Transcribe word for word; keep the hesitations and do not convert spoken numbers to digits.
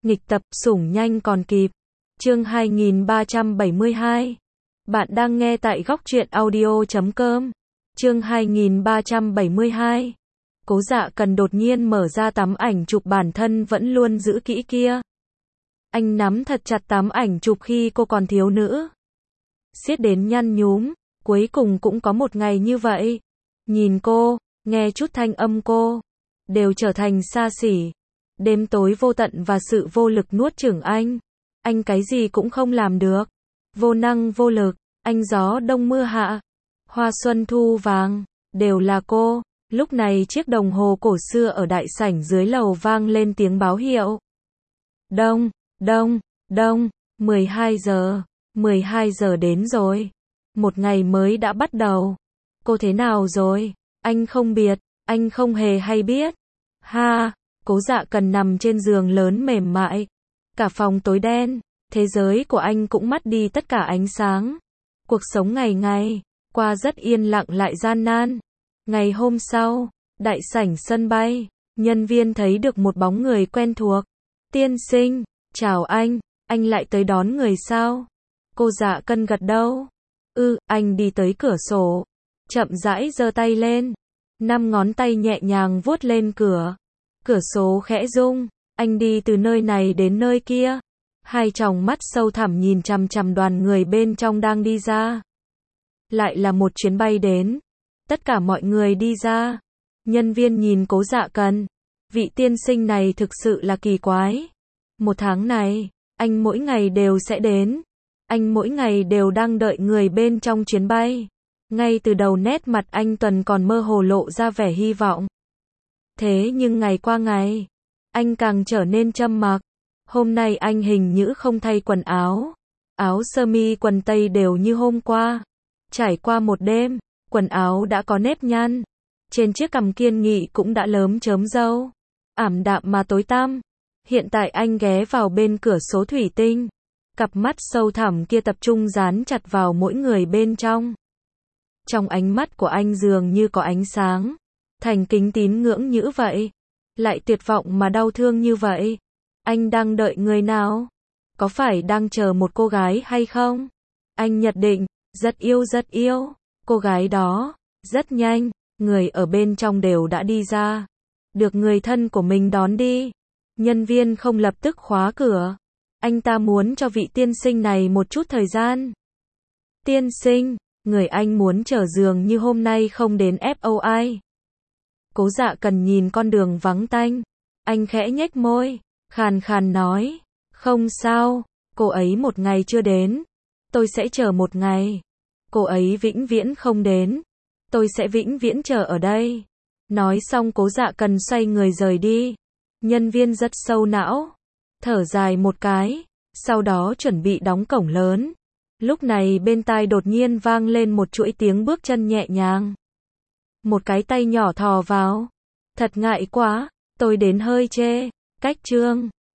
Nghịch tập, sủng nhanh còn kịp. Chương hai nghìn ba trăm bảy mươi hai. Bạn đang nghe tại góc truyện audio chấm com. Chương hai nghìn ba trăm bảy mươi hai. Cố Dạ Cần đột nhiên mở ra tấm ảnh chụp bản thân vẫn luôn giữ kỹ kia. Anh nắm thật chặt tấm ảnh chụp khi cô còn thiếu nữ. Siết đến nhăn nhúm, cuối cùng cũng có một ngày như vậy. Nhìn cô, nghe chút thanh âm cô, đều trở thành xa xỉ. Đêm tối vô tận và sự vô lực nuốt chửng anh. Anh cái gì cũng không làm được. Vô năng vô lực, anh gió đông mưa hạ, hoa xuân thu vàng, đều là cô. Lúc này chiếc đồng hồ cổ xưa ở đại sảnh dưới lầu vang lên tiếng báo hiệu. Đông, đông, đông, mười hai giờ, mười hai giờ đến rồi. Một ngày mới đã bắt đầu. Cô thế nào rồi? Anh không biết, anh không hề hay biết. Ha, Cố Dạ Cần nằm trên giường lớn mềm mại. Cả phòng tối đen, thế giới của anh cũng mất đi tất cả ánh sáng. Cuộc sống ngày ngày, qua rất yên lặng lại gian nan. Ngày hôm sau, đại sảnh sân bay, nhân viên thấy được một bóng người quen thuộc. Tiên sinh, chào anh, anh lại tới đón người sao? Cô Dạ Cần gật đầu. Ừ, anh đi tới cửa sổ, chậm rãi giơ tay lên. Năm ngón tay nhẹ nhàng vuốt lên cửa. Cửa sổ khẽ rung, anh đi từ nơi này đến nơi kia. Hai tròng mắt sâu thẳm nhìn chằm chằm đoàn người bên trong đang đi ra. Lại là một chuyến bay đến. Tất cả mọi người đi ra. Nhân viên nhìn Cố Dạ Cần. Vị tiên sinh này thực sự là kỳ quái. Một tháng này, anh mỗi ngày đều sẽ đến. Anh mỗi ngày đều đang đợi người bên trong chuyến bay. Ngay từ đầu nét mặt anh Tuần còn mơ hồ lộ ra vẻ hy vọng. Thế nhưng ngày qua ngày, anh càng trở nên trầm mặc. Hôm nay anh hình như không thay quần áo. Áo sơ mi quần tây đều như hôm qua. Trải qua một đêm, quần áo đã có nếp nhăn. Trên chiếc cằm kiên nghị cũng đã lớm chớm râu. Ảm đạm mà tối tăm. Hiện tại anh ghé vào bên cửa sổ thủy tinh. Cặp mắt sâu thẳm kia tập trung dán chặt vào mỗi người bên trong. Trong ánh mắt của anh dường như có ánh sáng. Thành kính tín ngưỡng như vậy. Lại tuyệt vọng mà đau thương như vậy. Anh đang đợi người nào? Có phải đang chờ một cô gái hay không? Anh nhận định, rất yêu rất yêu. Cô gái đó, rất nhanh, người ở bên trong đều đã đi ra. Được người thân của mình đón đi. Nhân viên không lập tức khóa cửa. Anh ta muốn cho vị tiên sinh này một chút thời gian. Tiên sinh, người anh muốn chờ dường như hôm nay không đến ép ô i. Cố Dạ Cần nhìn con đường vắng tanh. Anh khẽ nhếch môi, khàn khàn nói. Không sao, cô ấy một ngày chưa đến. Tôi sẽ chờ một ngày. Cô ấy vĩnh viễn không đến. Tôi sẽ vĩnh viễn chờ ở đây. Nói xong Cố Dạ Cần xoay người rời đi. Nhân viên rất sâu não. Thở dài một cái. Sau đó chuẩn bị đóng cổng lớn. Lúc này bên tai đột nhiên vang lên một chuỗi tiếng bước chân nhẹ nhàng. Một cái tay nhỏ thò vào. Thật ngại quá, tôi đến hơi trễ. Cách chương